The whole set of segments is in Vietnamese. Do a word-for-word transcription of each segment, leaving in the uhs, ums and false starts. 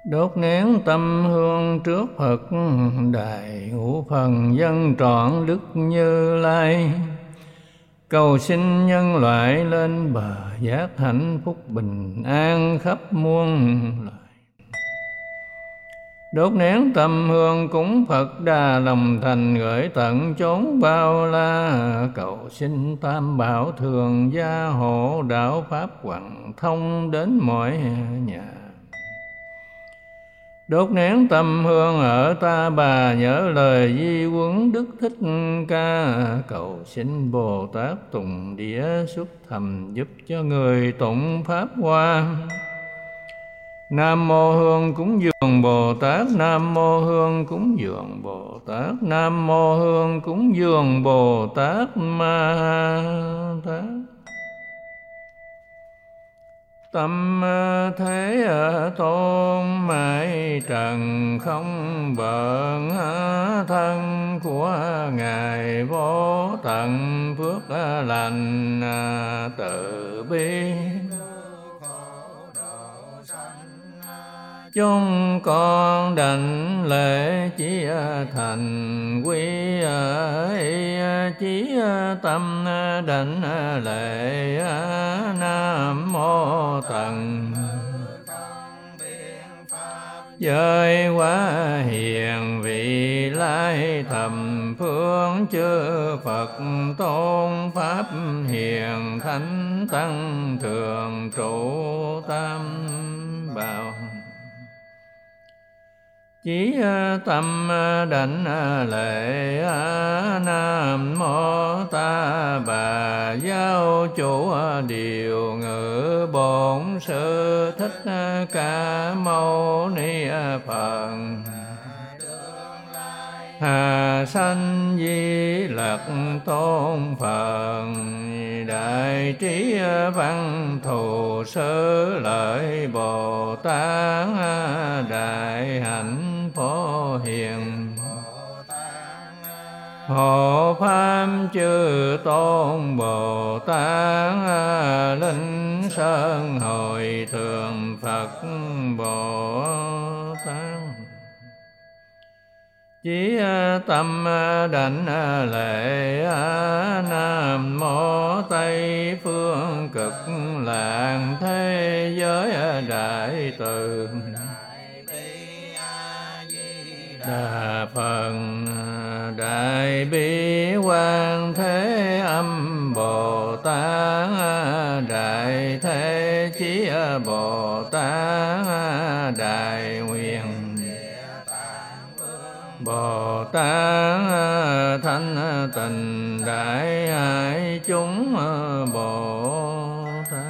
Đốt nén tâm hương trước Phật đài, ngũ phần dân trọn Đức Như Lai. Cầu xin nhân loại lên bờ giác hạnh phúc bình an khắp muôn loài. Đốt nén tâm hương cúng Phật đa lòng thành, gửi tận chốn bao la. Cầu xin tam bảo thường gia hộ, đạo pháp hoằng thông đến mọi nhà. Đốt nén tâm hương ở Ta Bà, nhớ lời di huấn Đức Thích Ca. Cầu xin Bồ Tát tùng địa xuất thầm, giúp cho người tụng pháp hoa. Nam mô Hương cúng dường Bồ Tát, Nam mô Hương cúng dường Bồ Tát, Nam mô Hương cúng dường Bồ Tát Ma Tát. Tâm thế tôn mãi trần, không bận thân của Ngài vô tận phước lành từ bi. Chúng con đảnh lễ chí thành quy chí tâm, đảnh lễ Nam mô Tần giới quá hiền vị lai thầm phương, chư Phật tôn pháp hiền thánh tăng thường trụ tam bảo. Chí tâm đảnh lễ Nam mô Ta Bà giáo chủ điều ngự, bổn sư Thích Ca Mâu Ni Phật. Hà sanh Di Lặc tôn Phật, đại trí văn thù sư lợi Bồ Tát, đại hạnh phổ hiền hộ pháp chư tôn Bồ Tát, linh sơn hồi thường Phật Bồ Tát. Chí tâm đảnh lễ Nam mô Tây phương cực lạc thế giới đại từ Đà Phật, đại bi quan thế âm Bồ Tát, đại thế chí Bồ Tát, đại nguyện Bồ Tát, thanh tịnh đại hải chúng Bồ Tát.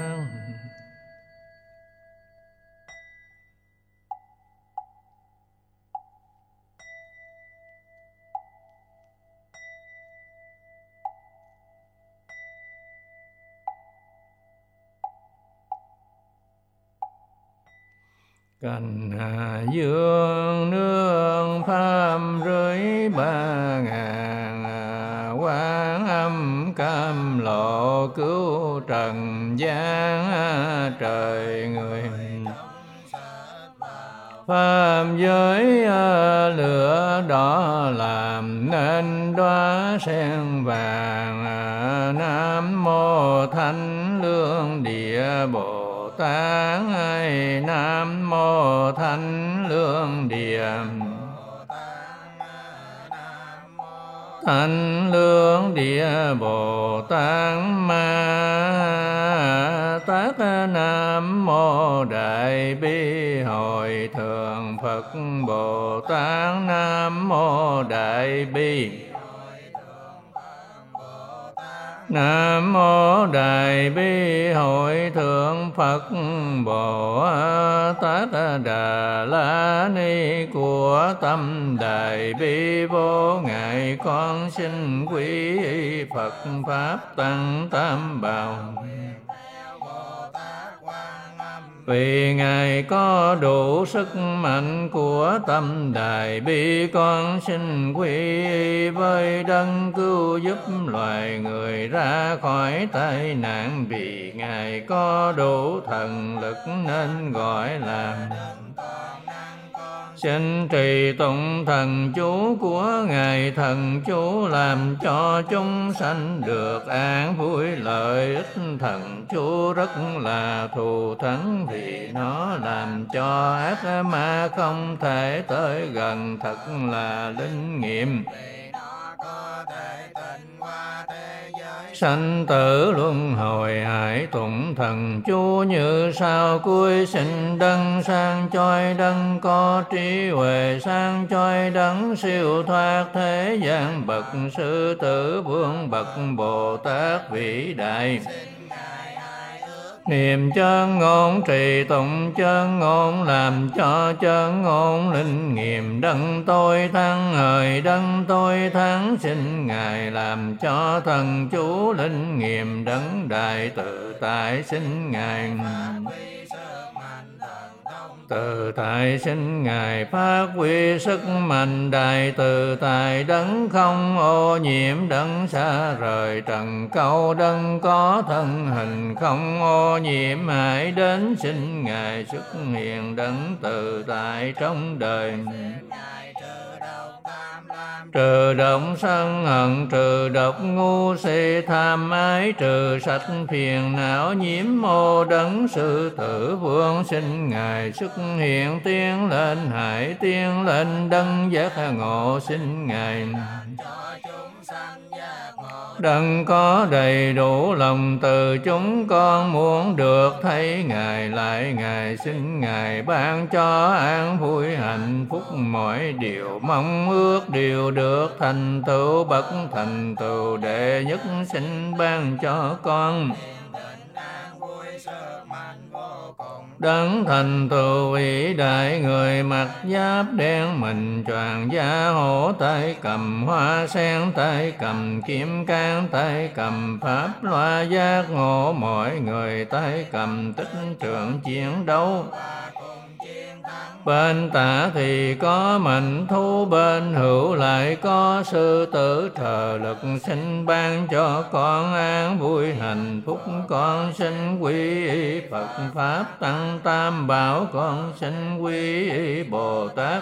Cành dương nương pháp rưới ba ngàn, Quán Âm cam lộ cứu trần gian trời người. Pháp giới lửa đỏ làm nên đóa sen vàng, Nam mô Thánh Lương Địa Bồ Tát, Nam mô Thánh Lương Địa Thánh Lương Địa Bồ Tát Ma Tát. Nam mô Đại Bi Hội Thượng Phật Bồ Tát, Nam mô Đại Bi Nam mô Đại Bi Hội Thượng Phật Bồ Tát. Đà La Ni của tâm Đại Bi vô ngại, con xin quý Phật Pháp Tăng Tam Bảo. Vì Ngài có đủ sức mạnh của tâm Đại Bi, con xin quy với đấng cứu giúp loài người ra khỏi tai nạn. Vì Ngài có đủ thần lực nên gọi là xin trì tụng thần chú của ngài thần chú, làm cho chúng sanh được an vui lợi ích. Thần chú rất là thù thắng, vì nó làm cho ác ma không thể tới gần, thật là linh nghiệm. Sanh tử luân hồi hãy tụng thần chú như sau: cuối sinh đấng sang choi, đấng có trí huệ sang choi, đấng siêu thoát thế gian, bậc sư tử vương, bậc Bồ Tát vĩ đại. Niệm chân ngôn trì tụng chân ngôn, làm cho chân ngôn linh nghiệm. Đấng tôi thắng hời, đấng tôi thắng, xin ngài làm cho thần chú linh nghiệm. Đấng đại tự tại, xin ngài tự tại, xin ngài phát huy sức mạnh đại tự tại. Đấng không ô nhiễm, đấng xa rời trần câu, đấng có thân hình không ô nhiễm, hãy đến xin ngài xuất hiện. Đấng tự tại trong đời, trừ động sân hận, trừ độc ngu si tham ái, trừ sạch phiền não nhiễm ô. Đấng sư tử vương, xin ngài xuất hiện. Tiến lên hãy tiến lên, đấng giác ngộ, xin ngài đấng có đầy đủ lòng từ. Chúng con muốn được thấy ngài lại, ngài xin ngài ban cho an vui hạnh phúc. Mọi điều mong ước đều được thành tựu, bậc thành tựu đệ nhất xin ban cho con. Đấng thành tựu vĩ đại, người mặc giáp đen, mình choàng da hổ, tay cầm hoa sen, tay cầm kim cang, tay cầm pháp loa giác ngộ. Mọi người tay cầm tích trượng chiến đấu. Bên tả thì có mạnh thú, bên hữu lại có sư tử trợ lực. Xin ban cho con an vui hạnh phúc, con xin quy y Phật Pháp Tăng Tam Bảo, con xin quy y Bồ Tát.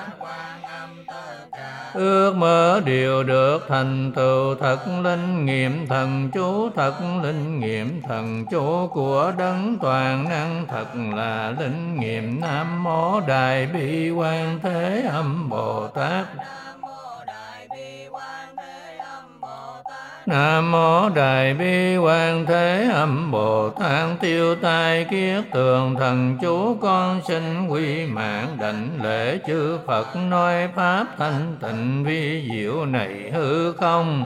Ước mơ đều được thành tựu, thật linh nghiệm thần chú, thật linh nghiệm thần chú của đấng toàn năng, thật là linh nghiệm. Nam mô Đại Bi Quan Thế Âm Bồ Tát. Nam mô Đại Bi Quan Thế Âm Bồ Tát. Tiêu tai kiết tường thần chú, con xin quy mạng đảnh lễ chư Phật, nói pháp thanh tịnh vi diệu này hư không.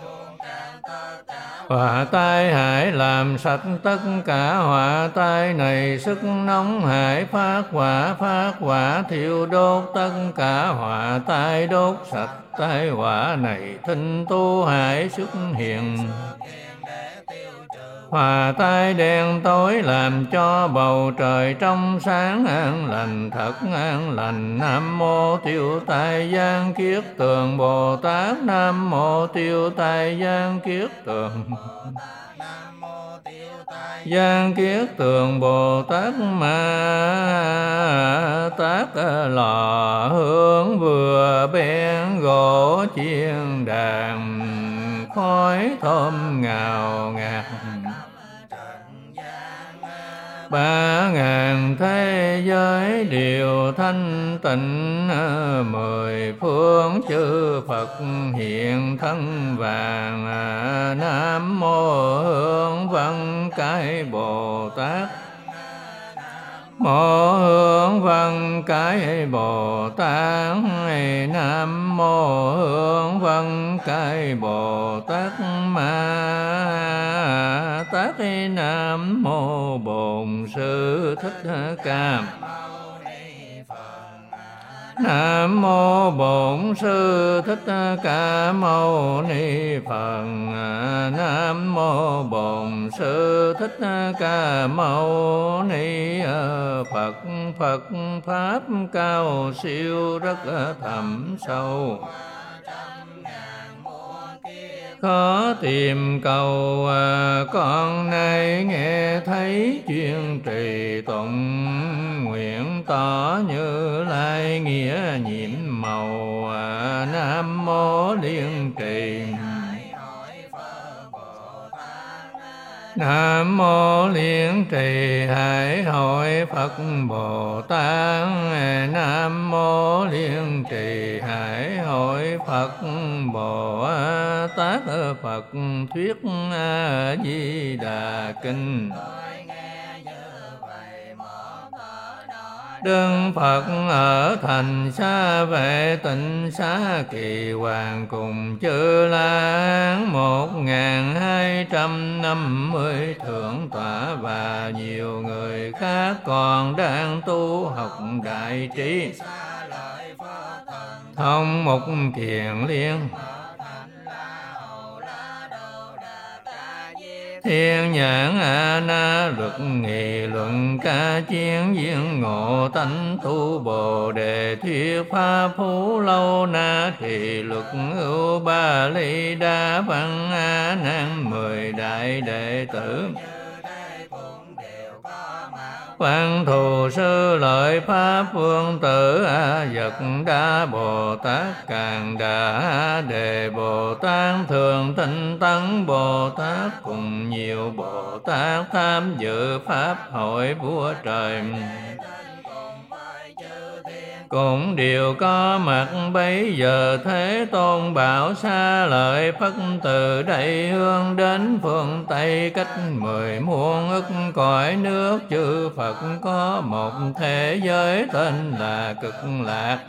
Hỏa tai hãy làm sạch tất cả hỏa tai này, sức nóng hãy phát hỏa, phát hỏa thiêu đốt tất cả hỏa tai, đốt sạch tai hỏa này. Thinh tu hãy xuất hiện. Hòa tai đen tối làm cho bầu trời trong sáng, an lành thật an lành. Nam mô Tiêu Tai Giang Kiết Tường Bồ Tát. Nam mô Tiêu Tai Giang Kiết Tường Giang Kiết Tường Bồ Tát. Ma Tát lò hương vừa bén gỗ chiên đàn, khói thơm ngào ngạt. Ba ngàn thế giới đều thanh tịnh, mười phương chư Phật hiện thân vàng. Nam mô Hương Văn Cái Bồ Tát. Mô Hương Văn Cái Bồ Tát. Nam mô Hương Văn Cái Bồ Tát. Ma Tát. Nam mô Bổn Sư Thích Ca. Nam mô Bổn Sư Thích Ca Mâu Ni Phật. Nam mô Bổn Sư Thích Ca Mâu Ni Phật. Phật pháp cao siêu rất thẳm sâu, khó tìm cầu. Con nay nghe thấy chuyên trì tụng, nguyện tỏ Như Lai nghĩa Nam mô Liên Trì Hải Hội Phật Bồ Tát. Nam mô Liên Trì Hải Hội Phật Bồ Tát. Phật thuyết A Di Đà Kinh. Đức Phật ở thành Xá Vệ Tịnh Xá Kỳ Hoàng cùng Chư La một ngàn hai trăm năm mươi thượng tọa và nhiều người khác còn đang tu học đại trí thông mục kiền liên. Thiên nhãn A Na luật nghị luận ca chiến viên ngộ tánh tu Bồ Đề thuyết pháp phú lâu na trì luật ưu ba ly đa văn A Nan mười đại đệ tử. Văn thù sư lợi pháp vương tử A Dật Đa Bồ Tát Càng Đà A Đề Bồ Tát Thường Tinh Tấn Bồ Tát cùng nhiều Bồ Tát tham dự pháp hội vua trời cũng đều có mặt. Bấy giờ Thế Tôn bảo xa lợi Phất từ đây hướng đến phương Tây cách mười muôn ức cõi nước. Chư Phật có một thế giới tên là Cực Lạc,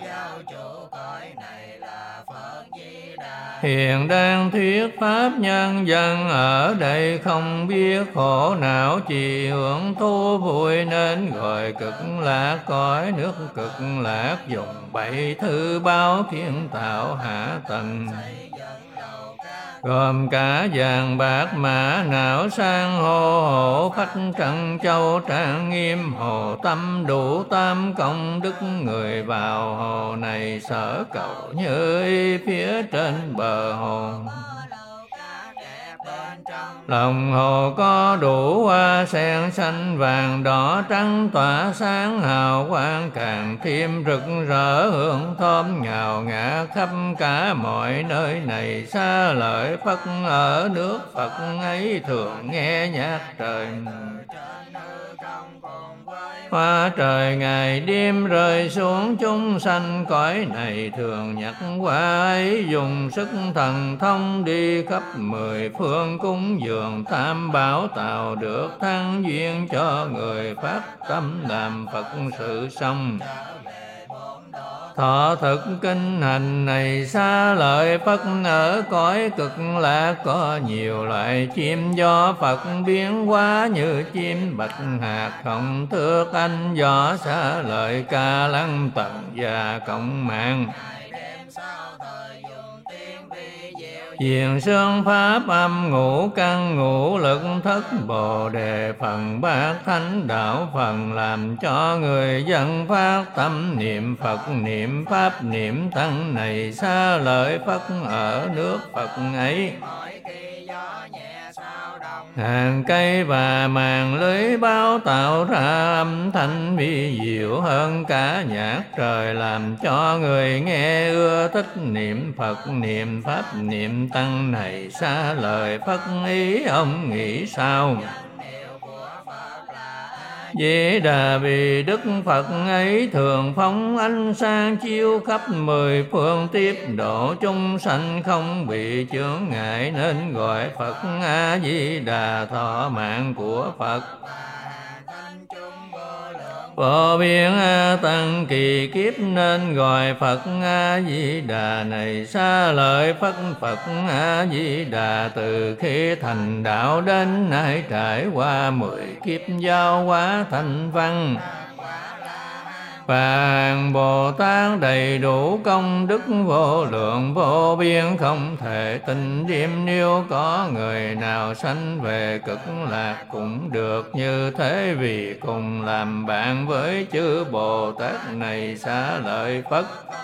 hiện đang thuyết pháp nhân dân ở đây không biết khổ não chỉ hưởng thú vui nên gọi Cực Lạc. Cõi nước Cực Lạc dùng bảy thứ báo kiến tạo hạ tầng gồm cả vàng bạc mã não sang hô hộ phách trân châu trang nghiêm hồ tâm đủ tam công đức. Người vào hồ này sở cầu như ý phía trên bờ hồ. Lòng hồ có đủ hoa sen xanh vàng đỏ trắng tỏa sáng hào quang càng thêm rực rỡ hương thơm ngào ngạt khắp cả mọi nơi này. Xa lợi Phật ở nước Phật ấy thường nghe nhạc trời hoa trời ngày đêm rơi xuống. Chúng sanh cõi này thường nhắc qua ấy dùng sức thần thông đi khắp mười phương cúng dường tam bảo tạo được thăng duyên cho người phát tâm làm Phật sự xong. Thọ thực kinh hành này xa lợi Phật ở cõi Cực Lạc có nhiều loại chim do Phật biến hóa như chim bạch hạt không thước anh gió xa lợi ca lăng tần và cộng mạng. Diền xương pháp âm ngũ căn ngũ lực thất Bồ Đề phần bát thánh đạo phần làm cho người dân phát tâm niệm Phật niệm pháp niệm tăng này. Xa lợi Phật ở nước Phật ấy hàng cây và màn lưới báo tạo ra âm thanh vi diệu hơn cả nhạc trời làm cho người nghe ưa thích niệm Phật niệm pháp niệm tăng này. Xa lời Phật ý ông nghĩ sao? Di Đà vì Đức Phật ấy thường phóng ánh sáng chiếu khắp mười phương tiếp độ chúng sanh không bị chướng ngại nên gọi Phật A Di Đà. Thọ mạng của Phật vô biên A Tăng kỳ kiếp nên gọi Phật A Di Đà này. Xa lợi Phật Phật A Di Đà từ khi thành đạo đến nay trải qua mười kiếp giao hóa thành văn. Và hàng Bồ Tát đầy đủ công đức vô lượng vô biên không thể tin điểm. Nếu có người nào sanh về Cực Lạc cũng được như thế vì cùng làm bạn với chư Bồ Tát này. Xá lợi Phất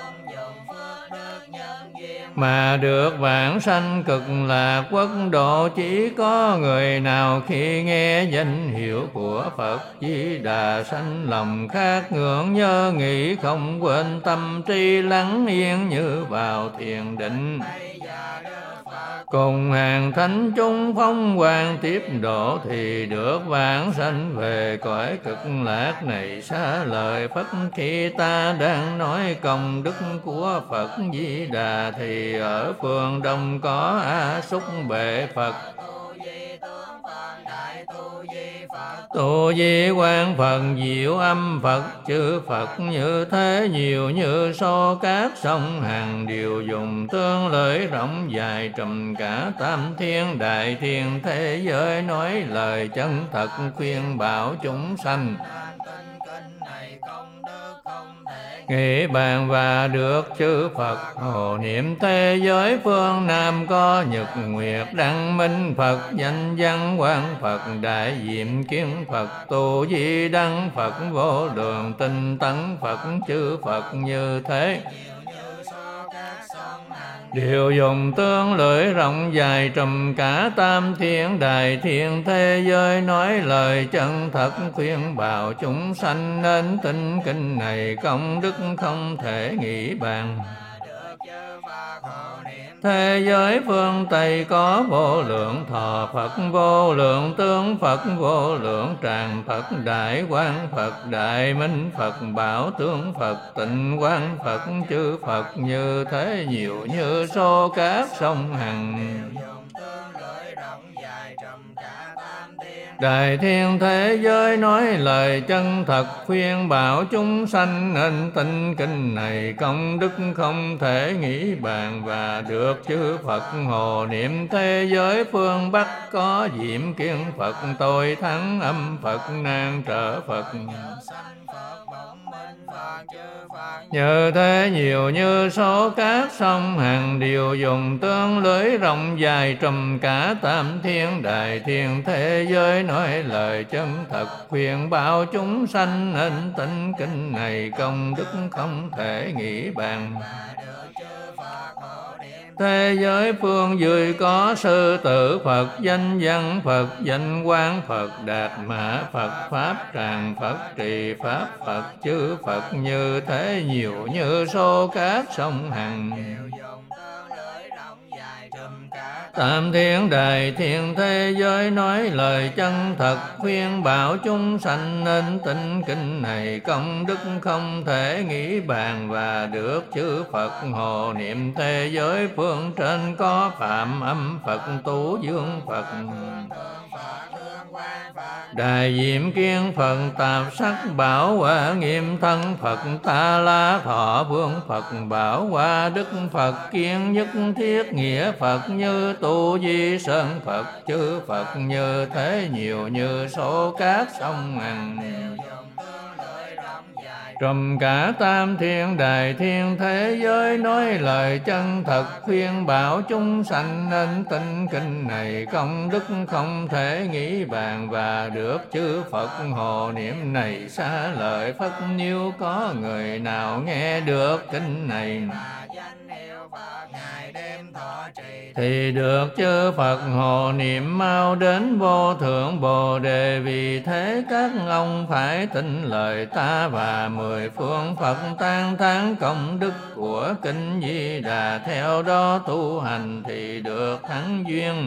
mà được vãng sanh Cực Lạc quốc độ. Chỉ có người nào khi nghe danh hiệu của Phật Di Đà sanh lòng khát ngưỡng nhớ nghĩ không quên tâm trí lắng yên như vào thiền định. cùng hàng thánh chúng phong quang tiếp độ, thì được vãng sanh về cõi cực lạc này. Xá lợi Phất, khi ta đang nói công đức của Phật Di Đà, thì ở phương đông có A Xúc Bệ Phật, Tu Di Quang Phật, Diệu Âm Phật, chư Phật như thế nhiều như số cát sông hàng, đều dùng tương lợi rộng dài trùm cả tam thiên đại thiên thế giới, nói lời chân thật khuyên bảo chúng sanh. Nghĩ bàn và được chư Phật hộ niệm, thế giới phương Nam có Nhật Nguyệt Đăng Minh Phật, danh văn Quang Phật, đại diệm kiến Phật, Tu Di Đăng Phật, vô lượng tinh tấn Phật, chư Phật như thế đều dùng tương lưỡi rộng dài trùm cả tam thiên đại thiên thế giới, nói lời chân thật khuyên bảo chúng sanh, nên tin kinh này công đức không thể nghĩ bàn. Thế giới phương Tây có vô lượng thọ Phật, vô lượng tướng Phật, vô lượng tràng Phật, đại quang Phật, đại minh Phật, bảo tướng Phật, tịnh quang Phật, chư Phật như thế nhiều như số cát sông hằng. Đại thiên thế giới nói lời chân thật khuyên bảo chúng sanh, nên tin kinh này công đức không thể nghĩ bàn. Và được chư Phật hộ niệm, thế giới phương Bắc có diệm kiên Phật, tôi thắng âm Phật, nan trợ Phật. Như thế nhiều như số cát sông hàng, đều dùng tương lưới rộng dài trùm cả tam thiên đại thiên thế giới, nói lời chân thật khuyên bảo chúng sanh, nên tin kinh này công đức không thể nghĩ bàn. Thế giới phương dưới có sư tử Phật, danh văn Phật, danh quang Phật, đạt mã Phật, pháp tràng Phật, trì pháp Phật, chư Phật như thế nhiều như số cát sông hằng. Tam thiên đại thiên thế giới nói lời chân thật khuyên bảo chúng sanh, nên tin kinh này công đức không thể nghĩ bàn. Và được chư Phật hộ niệm, thế giới phương trên có Phạm Âm Phật, Tú Dương Phật, đại diệm kiên Phật, tạp sắc bảo hoa nghiêm thân Phật, Ta La Thọ Vương Phật, bảo hoa đức Phật, kiên nhất thiết nghĩa Phật, như Tu Di Sơn Phật, chư Phật như thế nhiều như số cát sông hằng. Trùm cả tam thiên đại thiên thế giới nói lời chân thật khuyên bảo chúng sanh, nên tin kinh này công đức không thể nghĩ bàn. Và được chư Phật hộ niệm này xá lợi Phất, nếu có người nào nghe được kinh này thì được chư Phật hộ niệm mau đến vô thượng Bồ Đề. Vì thế các ông phải tin lời ta, và mười phương Phật tán thán công đức của kinh Di Đà, theo đó tu hành thì được thắng duyên.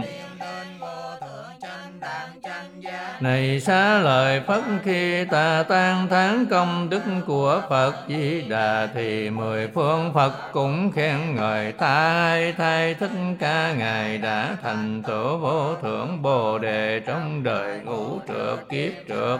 Này xá lợi Phất, khi ta tán thán công đức của Phật Di Đà, thì mười phương Phật cũng khen ngợi thay thay Thích Ca, ngài đã thành tựu vô thượng Bồ Đề trong đời ngũ trượt kiếp trượt.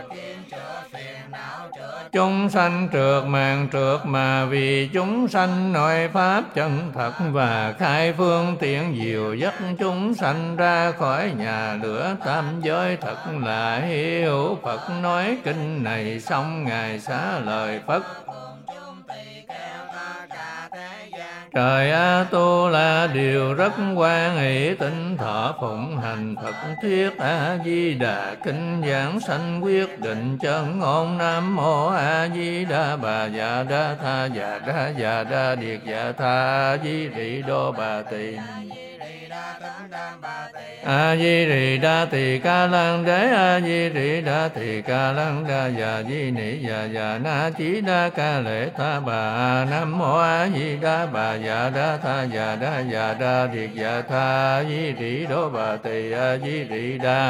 Chúng sanh trượt màng trượt, mà vì chúng sanh nói pháp chân thật, và khai phương tiện diệu dắt chúng sanh ra khỏi nhà lửa tam giới. Thật là hy hữu Phật nói kinh này, xong ngài xá lợi Phất. Trời A Tu La đều rất quan hỷ, tinh thọ phụng hành Phật thuyết A Di Đà kinh, giảng sanh quyết định chân ngôn. Nam mô A Di Đà Bà Dạ Đa Tha Dạ Đa Dạ Đa Điệt Dạ Tha Di Rị Đô Bà Tỳ. A Di Rì Đa Tỳ Ca Lăng Đế A Di Rì Đa Tỳ Ca Lăng Đa Già Di Nị Già Già Na Chí Đa Ca Lễ Tha Bà Nam Mô A Di Đà Bà Già Đa Tha Già Đa Già Đa Điệt Già Tha A Di Rì Đô Bà Tỳ A Di Rì Đà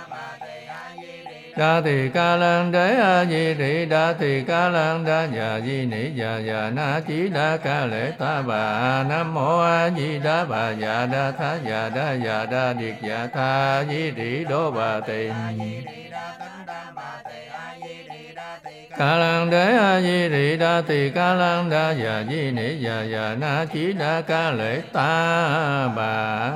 Đa Tỳ Ca Lăng Đế A Di Rì Đa Tỳ Ca Lăng Đa Già Di Nị Già Già Na Chí Đa Ca Lễ Tha Bà Nam Mô A Di Đà Bà Già Đa Tha Già Đa Già Đa Điệt Già Tha A Di Rì Đô Bà Tỳ Ca Lăng Đế A Di Rì Đa Tỳ Ca Lăng Đa Già Di Nị Già Già Na Chí Đa Ca Lễ Ta Bà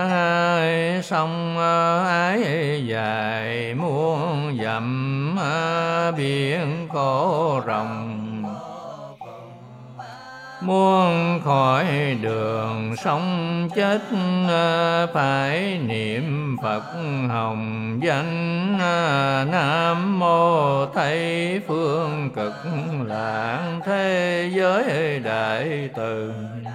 sông ái dài muôn dặm biển khổ rộng muôn khỏi đường sông chết phải niệm Phật hồng danh Nam Mô Tây Phương Cực Lạc Thế Giới Đại Từ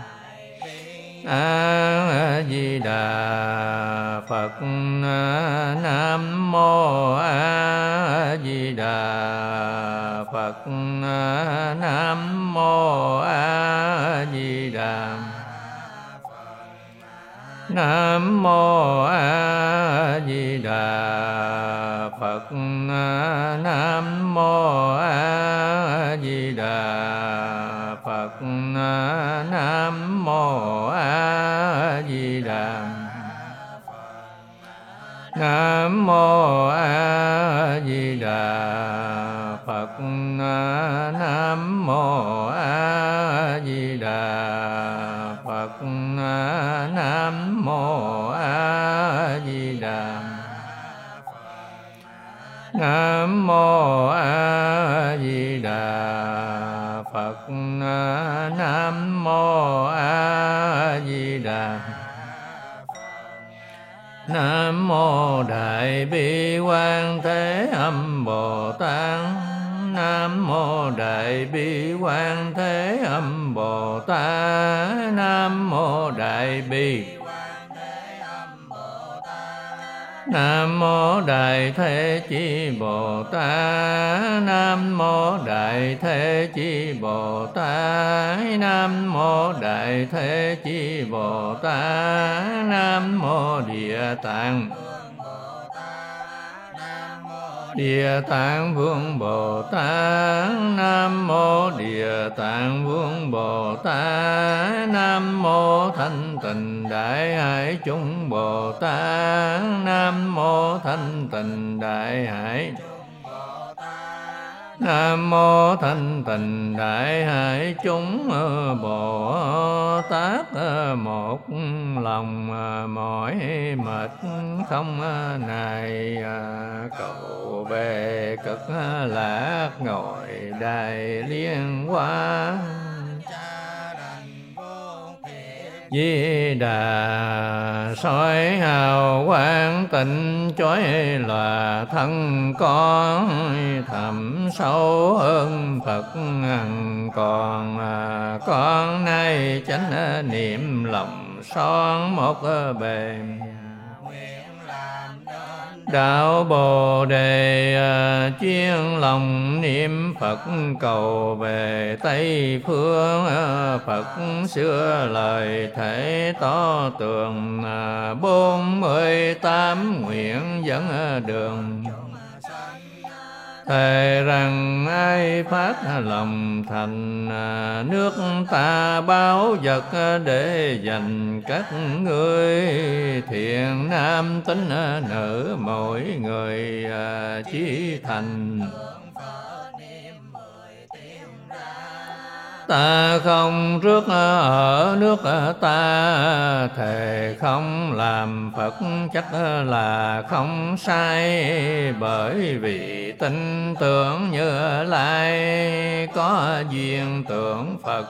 A Di Đà Phật Nam Mô A Di Đà Phật Nam Mô A Di Đà Nam Mô A Di Đà Phật Nam Mô A Di Đà Phật Nam Mô A Di Đà Nam Mô A Di Đà Phật Nam Mô A Di Đà Phật Nam Mô A Di Đà Nam Mô A Di Đà Phật Nam Mô A Di Đà Nam Mô Đại Bi Quan Thế Âm Bồ Tát Nam Mô Đại Bi Quan Thế Âm Bồ Tát Nam Mô Đại Bi Nam Mô Đại Thế Chí Bồ Tát Nam Mô Đại Thế Chí Bồ Tát Nam Mô Đại Thế Chí Bồ Tát Nam Mô Địa Tạng Địa Tạng Vương Bồ Tát Nam Mô Địa Tạng Vương Bồ Tát Nam Mô Thanh Tịnh Đại Hải Chúng Bồ Tát Nam Mô Thanh Tịnh Đại Hải Nam Mô Thanh Tịnh Đại Hải Chúng Bồ Tát một lòng mỏi mệt không nài cầu về cực lạc ngồi đài liên hoa Di Đà soi hào quang tịnh chói là thân con thầm sâu hơn Phật hằng còn con nay chánh niệm lòng son một bề đạo Bồ Đề chuyên lòng niệm Phật cầu về Tây phương Phật xưa lời thể tỏ tường bốn mươi tám nguyện dẫn đường thề rằng ai phát lòng thành nước ta báo vật để dành các ngươi thiện nam tín nữ mỗi người chí thành ta không rước ở nước ta thề không làm Phật chắc là không sai bởi vì tin tưởng Như Lai có duyên tưởng Phật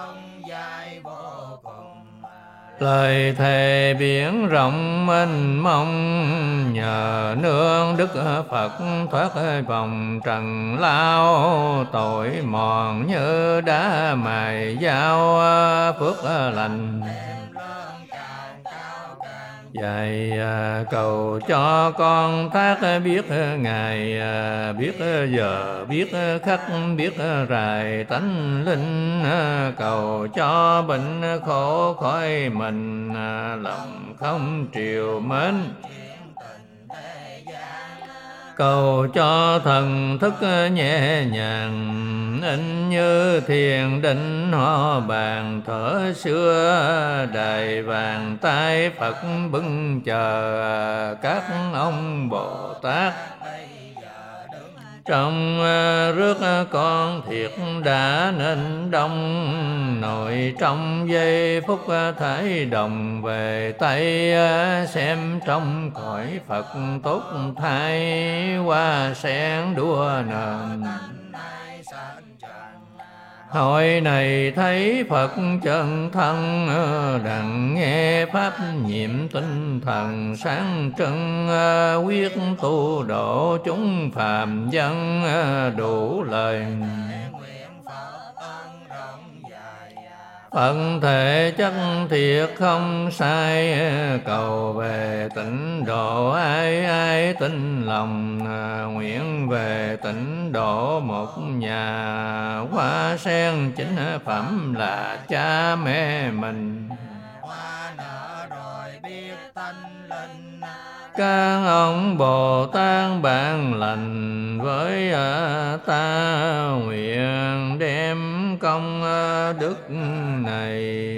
lời thề biển rộng mênh mông nhờ nương Đức Phật thoát vòng trần lao tội mòn như đá mài dao phước lành dạy cầu cho con thác biết ngày, biết giờ, biết khắc, biết rài tánh linh, cầu cho bệnh khổ khỏi mình, lòng không triều mến. Cầu cho thần thức nhẹ nhàng, in như thiền định họ bàn thở xưa, đài vàng tay Phật bưng chờ các ông Bồ Tát. Trong rước con thiệt đã nên đông, nội trong giây phút thái đồng về tay, xem trong cõi Phật tốt thay, hoa sen đua nền. Hồi này thấy Phật chân thân, đặng nghe pháp nhiệm tinh thần sáng trưng, quyết tu độ chúng phàm dân đủ lời. Phật thể chất thiệt không sai, cầu về tịnh độ ai ai tin lòng, nguyện về tịnh độ một nhà, hoa sen chính phẩm là cha mẹ mình. Các ông Bồ Tát bạn lành với ta, nguyện đem công đức này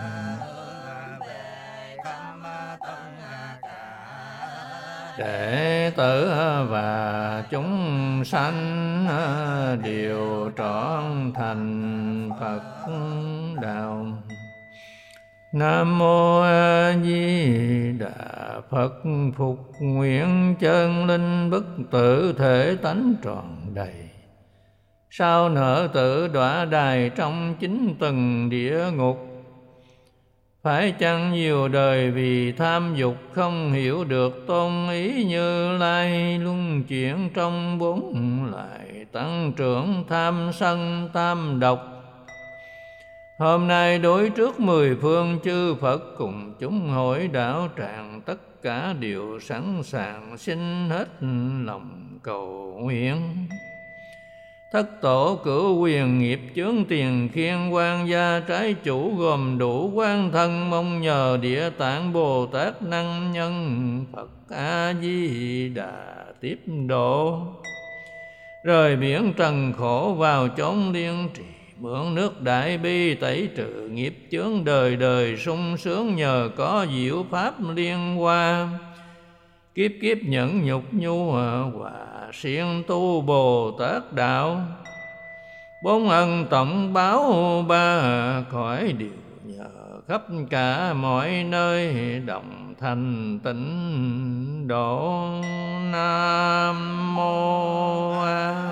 đệ tử và chúng sanh đều trọn thành Phật đạo. Nam mô A Di Đà Phật. Phục nguyện chân linh bất tử, thể tánh tròn đầy, sao nở tử đọa đài trong chín tầng địa ngục. Phải chăng nhiều đời vì tham dục không hiểu được tôn ý Như Lai, luân chuyển trong bốn lại tăng trưởng tham sân tam độc. Hôm nay đối trước mười phương chư Phật cùng chúng hội đạo tràng, tất cả đều sẵn sàng xin hết lòng cầu nguyện. Thất tổ cửu quyền nghiệp chướng tiền khiên, quan gia trái chủ gồm đủ quan thân, mong nhờ Địa Tạng Bồ Tát năng nhân Phật A Di Đà tiếp độ. Rời biển trần khổ vào chốn liên trì, mượn nước đại bi tẩy trừ nghiệp chướng, đời đời sung sướng nhờ có diệu pháp liên hoa. Kiếp kiếp nhẫn nhục nhu hòa siêng tu Bồ Tát đạo, bốn ân tổng báo ba cõi đều nhờ khắp cả mọi nơi, đồng thành tịnh độ. Nam mô A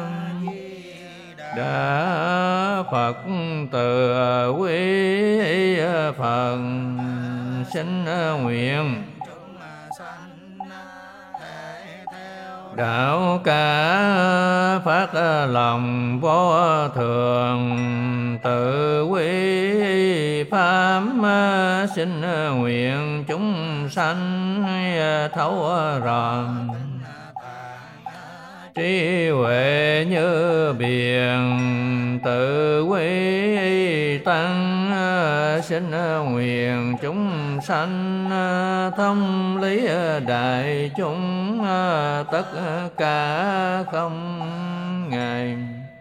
Đà Phật. Từ quý Phật xin nguyện đạo cả phát lòng vô thường, tự quy pháp xin nguyện chúng sanh thấu ròm, trí huệ như biển tự quy tăng, xin nguyện chúng sanh thông lý đại chúng, tất cả không ngại.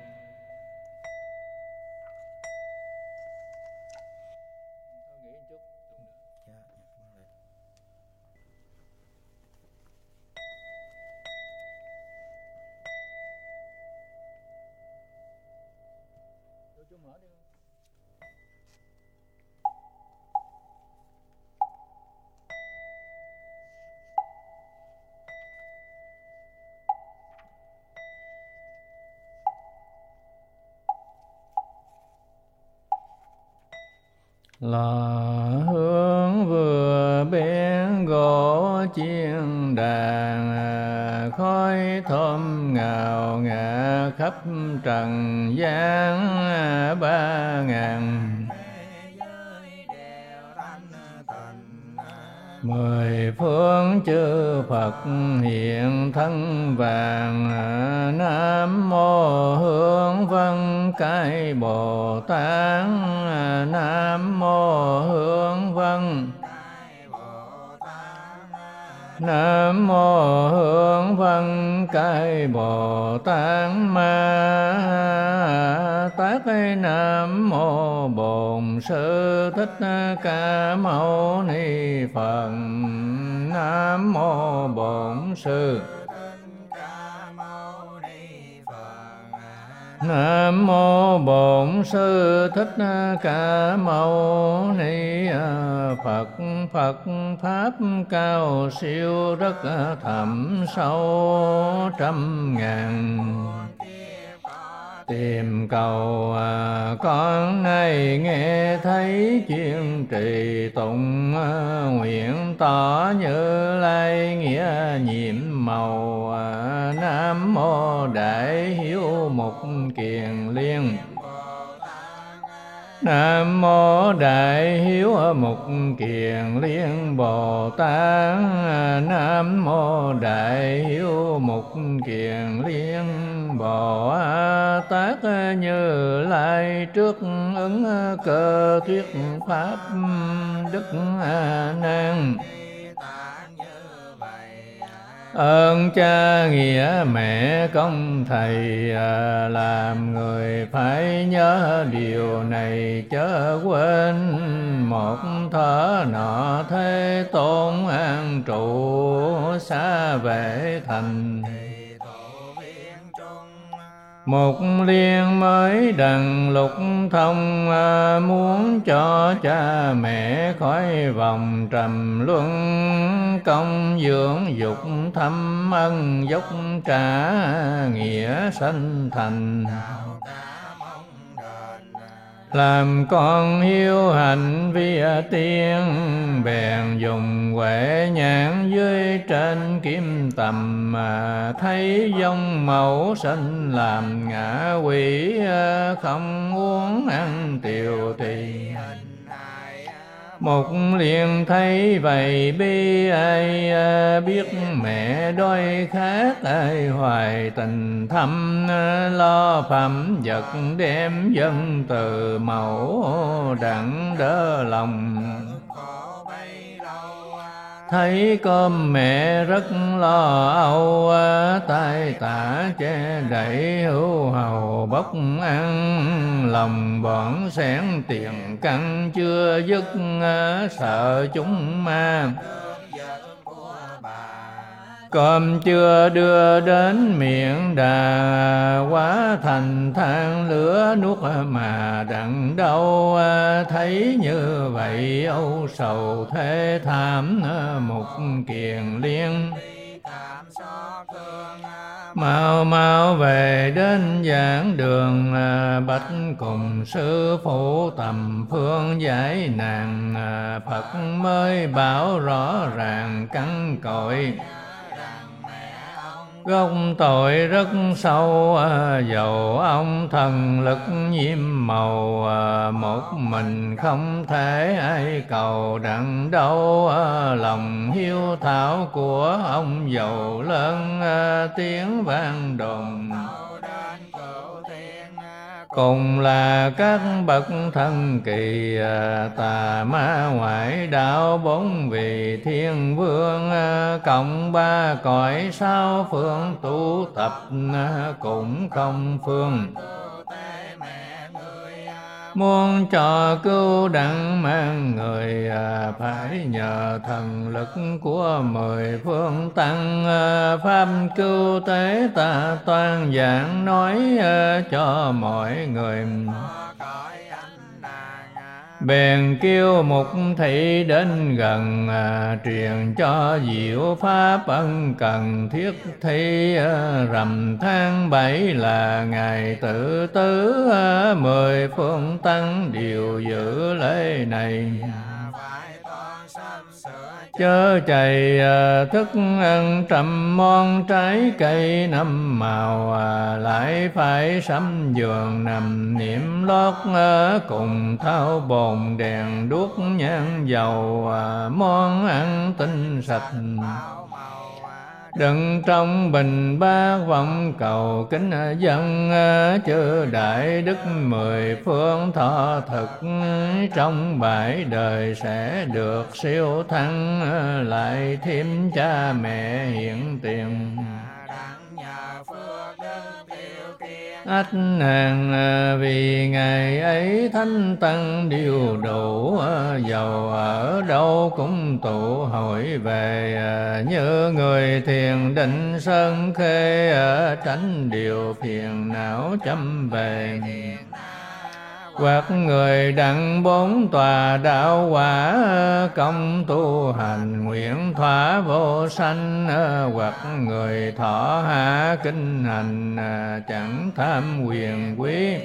Lò hương vừa bén gỗ chiên đàn, khói thơm ngào ngạt khắp trần gian ba ngàn. Mười phương chư Phật hiện thân vàng. Nam mô Hương Vân Cái Bồ Tát. Nam mô Hương Vân. Nam mô Hương Vân Cái Bồ Tát Ma Tát. Nam mô Bổn Sư Thích Ca Mâu Ni Phật. Nam mô Bổn Sư. Nam mô Bổn Sư Thích Ca Mâu Ni Phật. Phật pháp cao siêu rất thẳm sâu trăm ngàn. Tìm cầu con này nghe thấy chuyên trì tụng. Nguyện tỏ Như Lai nghĩa nhiệm màu. Nam mô Đại Hiếu Mục Kiền Liên. Nam mô Đại Hiếu Mục Kiền Liên Bồ Tát. Nam mô Đại Hiếu Mục Kiền Liên Bồ Tát. Như Lai trước ứng cơ thuyết pháp Đức A Nan. Ơn cha nghĩa mẹ công thầy, làm người phải nhớ điều này chớ quên. Một thở nọ Thế Tôn an trụ xa về thành. Một liên mới đặng lục thông, muốn cho cha mẹ khỏi vòng trầm luân. Công dưỡng dục thâm ân dốc trả, nghĩa sanh thành. Làm con hiếu hạnh vi tiên, bèn dùng huệ nhãn dưới trên kim tầm. Mà thấy vong mẫu sinh làm ngã quỷ, không uống ăn tiều tỳ. Một liền thấy vậy bi ai, biết mẹ đói khát ai hoài tình thâm. Lo phẩm vật đem dân từ mẫu, đặng đỡ lòng. Thấy cơm mẹ rất lo âu, tay tả che đẩy hữu hầu bốc ăn. Lòng bỏng xẻn tiền căn chưa dứt, sợ chúng ma. Cơm chưa đưa đến miệng đà, quá thành than lửa nuốt mà đặng đâu. Thấy như vậy âu sầu thế thảm, Mục Kiền Liên. Mau mau về đến giảng đường, bạch cùng sư phụ tầm phương giải nàng. Phật mới bảo rõ ràng căn cội, gốc tội rất sâu. Dầu ông thần lực nhiễm màu, một mình không thể ai cầu đặng đâu. Lòng hiếu thảo của ông giàu lớn, tiếng vang đồn. Cùng là các bậc thân kỳ, tà ma ngoại đạo bốn vị thiên vương. Cộng ba cõi sao phương tu tập, cũng không phương. Muốn cho cứu đặng mang người, phải nhờ thần lực của mười phương tăng. Pháp cứu tế ta toàn giảng nói, cho mọi người. Bèn kêu Mục Thị đến gần, truyền cho diệu pháp ân cần thiết thi. Rằm tháng bảy là ngày tự tứ, mười phương tăng đều giữ lễ này. chớ chày thức ăn trăm món trái cây năm màu, lại phải sắm giường nằm niệm lót, cùng thao bồn đèn đuốc nhang dầu, món ăn tinh sạch đựng trong bình bát vọng cầu kính dân, chư đại đức mười phương thọ thực, trong bảy đời sẽ được siêu thăng, lại thêm cha mẹ hiện tiền ách nàng. Vì ngày ấy thánh tăng đều đủ, dầu ở đâu cũng tụ hội về, như người thiền định sơn khê, tránh điều phiền não chấm về. Hoặc người đặng bốn tòa đạo quả, công tu hành nguyện thỏa vô sanh, hoặc người thọ hạ kinh hành, chẳng tham quyền quý.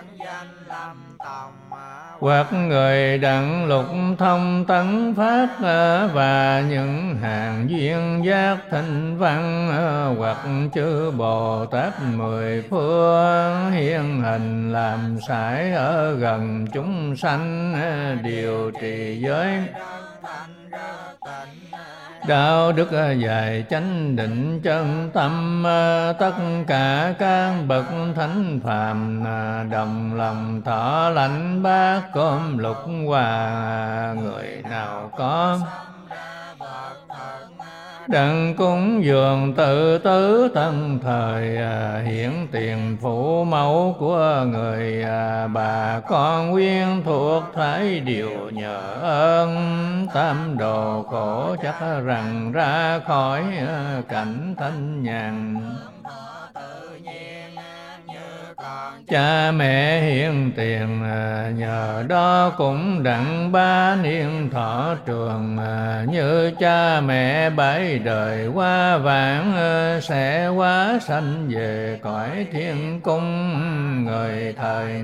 Hoặc người đặng lục thông tấn phát, và những hàng duyên giác thịnh văn, hoặc chư Bồ Tát mười phương hiện hình làm sải ở gần chúng sanh, điều trì giới đạo đức dạy chánh định chân tâm. Tất cả các bậc thánh phàm đồng lòng thọ lãnh bát cơm lục hòa, người nào có đặng cúng dường tự tứ tân thời, hiển tiền phụ mẫu của người. Bà con quyến thuộc thấy điều nhờ ơn, tam đồ khổ chắc rằng ra khỏi cảnh thanh nhàn. Cha mẹ hiền tiền nhờ đó cũng đặng ba niên thọ trường, như cha mẹ bảy đời qua vãng, sẽ hóa sanh về cõi thiên cung. Người thời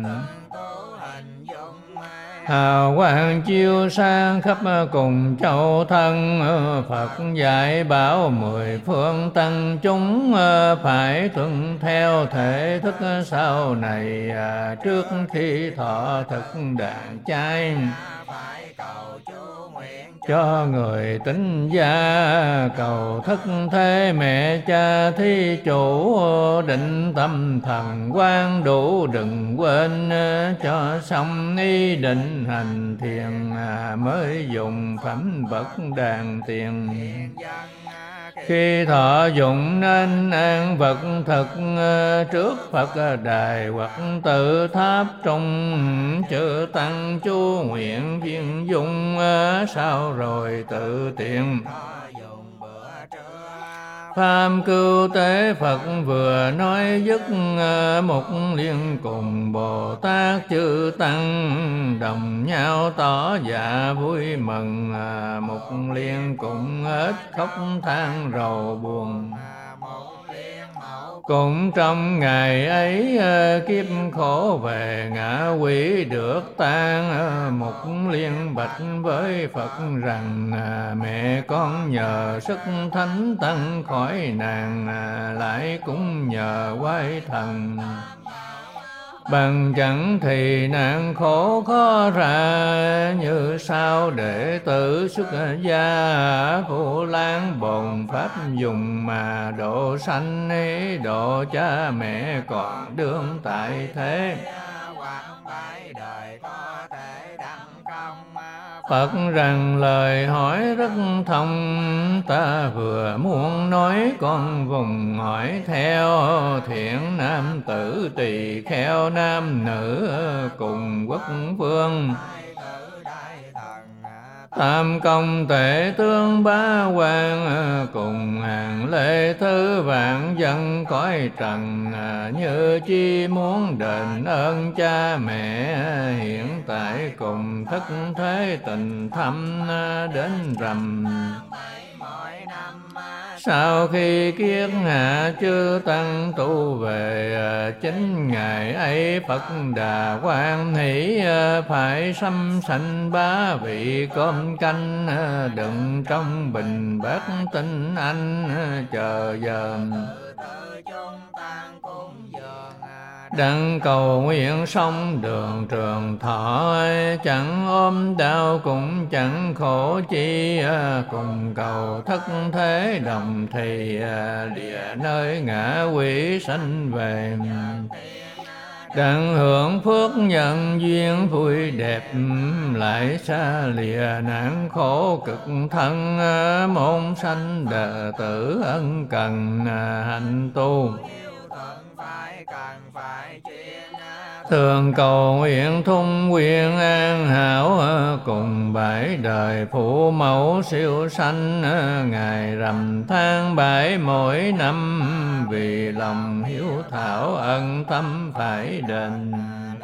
hào quang chiếu sang khắp cùng châu thân, Phật dạy bảo mười phương tăng chúng, phải tuân theo thể thức sau này, trước khi thọ thực đàn chay. Cho người tín gia cầu thất thế mẹ cha thí chủ, định tâm thần quán đủ đừng quên, cho xong ý định hành thiền, mới dùng phẩm vật đàn tiền. Khi thọ dụng nên an vật thực, trước Phật đài hoặc tự tháp trung, chư tăng chú nguyện viên dung, sau rồi tự tiện Pháp cứu tế Phật vừa nói dứt, một liên cùng Bồ Tát chư tăng, đồng nhau tỏ dạ vui mừng, một liên cùng hết khóc than rầu buồn. Cũng trong ngày ấy kiếp khổ về ngã quỷ được tan, một liên bạch với Phật rằng, mẹ con nhờ sức thánh tăng khỏi nàng, lại cũng nhờ quái thần. Bằng chẳng thì nạn khổ khó ra, như sao đệ tử xuất gia, Phu Lan bồn pháp dùng mà độ sanh, độ cha mẹ còn đương tại thế. Phật rằng lời hỏi rất thông, ta vừa muốn nói con vùng hỏi theo. Thiện nam tử tỳ kheo nam nữ cùng quốc vương, tam công tể tướng bá quan cùng hàng lễ thứ vạn dân cõi trần. Như chi muốn đền ơn cha mẹ, hiện tại cùng thất thế tình thâm đến rằm. Sau khi kiết hạ chư tăng tu về, chính ngày ấy Phật Đà hoan hỷ, phải sắm sanh ba vị cơm canh, đựng trong bình bát tinh anh, chờ giờ đặng cầu nguyện sống đường trường thọ, chẳng ôm đau cũng chẳng khổ chi, cùng cầu thất thế đồng thì địa nơi ngã quỷ sanh về, đặng hưởng phước nhân duyên vui đẹp, lại xa lìa nạn khổ cực thân, môn sanh đệ tử ân cần hành tu, thường cầu nguyện thung nguyện an hảo, cùng bảy đời phụ mẫu siêu sanh, ngày rằm tháng bảy mỗi năm, vì lòng hiếu thảo ân tâm phải đền,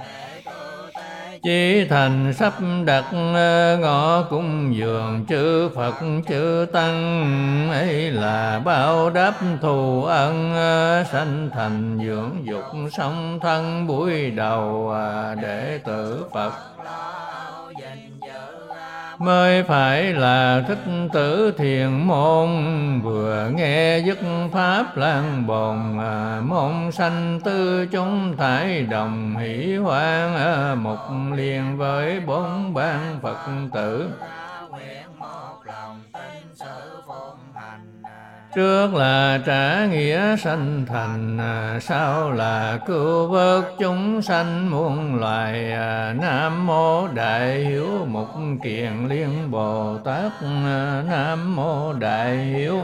chí thành sắp đặt ngõ cung dường chư Phật chư Tăng, ấy là bao đáp thù ân, sanh thành dưỡng dục song thân buổi đầu, đệ tử Phật mới phải là thích tử thiền môn, vừa nghe dứt pháp lan bồn, môn sanh tư chúng thải đồng hỷ hoan, một liền với bốn ban Phật tử. Trước là trả nghĩa sanh thành, sau là cứu vớt chúng sanh muôn loài. Nam mô Đại Hiếu Mục Kiền Liên Bồ Tát. Nam mô Đại Hiếu.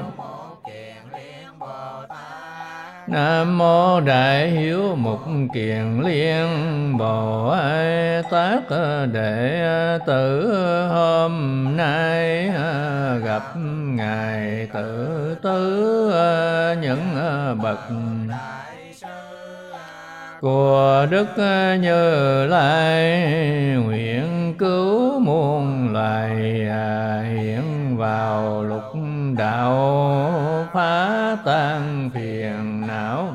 Nam mô Đại Hiếu Mục Kiền Liên Bồ Tát. Đệ tử hôm nay gặp ngài Tự Tứ những bậc của Đức Như Lai, nguyện cứu muôn loài hiện vào lục đạo, phá tan phiền não,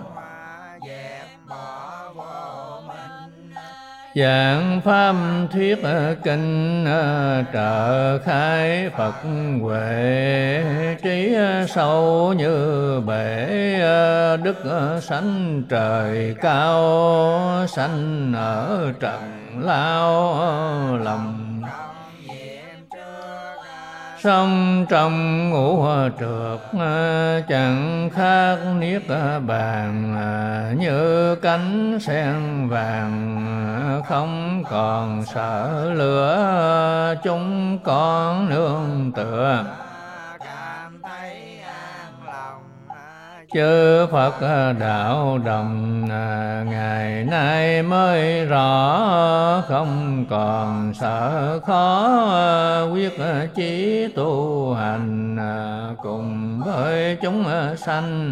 giảng pháp thuyết kinh, trợ khai Phật huệ, trí sâu như bể đức, sanh trời cao, sanh ở trần lao lòng, sống trong ngũ trượt chẳng khác niết bàn, như cánh sen vàng không còn sợ lửa, chúng con nương tựa chư Phật đạo đồng, ngày nay mới rõ không còn sợ khó, quyết chí tu hành cùng với chúng sanh,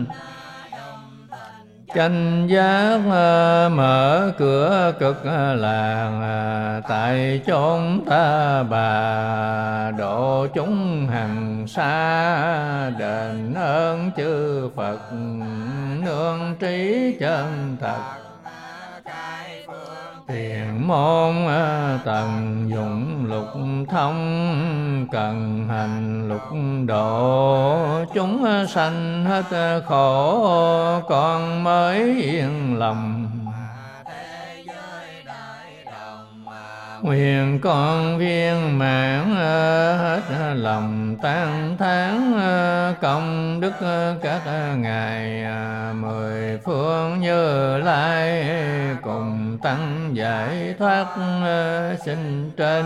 chánh giác mở cửa cực lạc, tại chốn ta bà độ chúng hằng xa, đền ơn chư Phật nương trí chân thật, thiền môn tận dụng lục thông, cần hành lục độ, chúng sanh hết khổ, con mới yên lòng. Nguyện con viên mãn hết lòng tán thán, công đức các ngài mười phương Như Lai, cùng tăng giải thoát sinh trên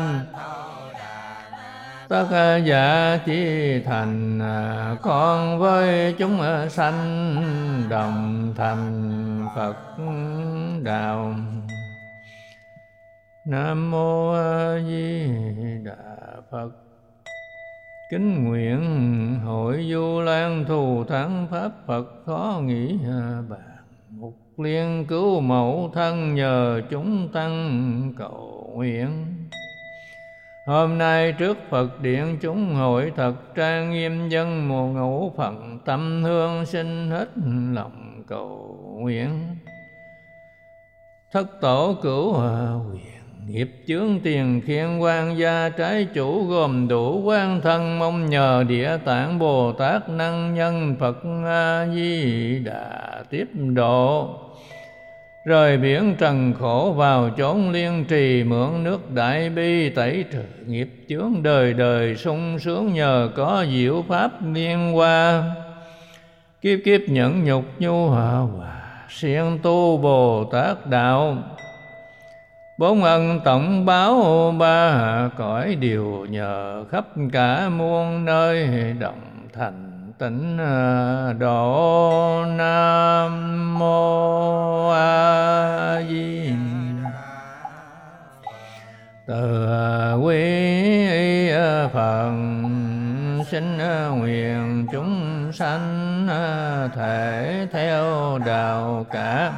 tất giả chi thành, con với chúng sanh đồng thành Phật đạo. Nam mô A Di Đà Phật. Kính nguyện hội Du Lan thù thắng pháp Phật, khó nghĩ bàn mục liên cứu mẫu thân, nhờ chúng tăng cầu nguyện. Hôm nay trước Phật điện chúng hội thật trang nghiêm, dân mùa ngũ phận tâm hương, xin hết lòng cầu nguyện. thất tổ cửu huyền nghiệp chướng tiền khiên quan gia trái chủ gồm đủ quan thân, mong nhờ Địa Tạng Bồ Tát năng nhân Phật A Di Đà tiếp độ. Rời biển trần khổ vào chốn liên trì, mượn nước đại bi tẩy trừ nghiệp chướng, đời đời sung sướng nhờ có diệu pháp liên hoa. Kiếp kiếp nhẫn nhục nhu hòa hòa, siêng tu Bồ Tát đạo. Bốn ân tổng báo ba cõi đều nhờ, khắp cả muôn nơi đồng thành tịnh độ. Nam mô A Di Đà. Từ quý Phật xin nguyện chúng sanh thể theo đạo cả,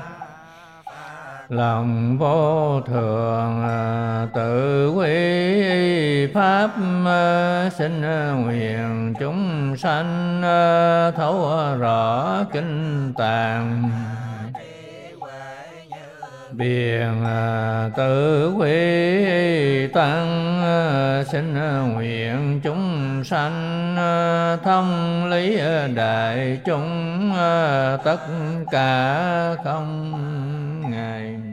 lòng vô thường tự quy pháp. Xin nguyện chúng sanh thấu rõ kinh tạng, biện tự quy tăng. Xin nguyện chúng sanh thông lý đại chúng, tất cả không ngại.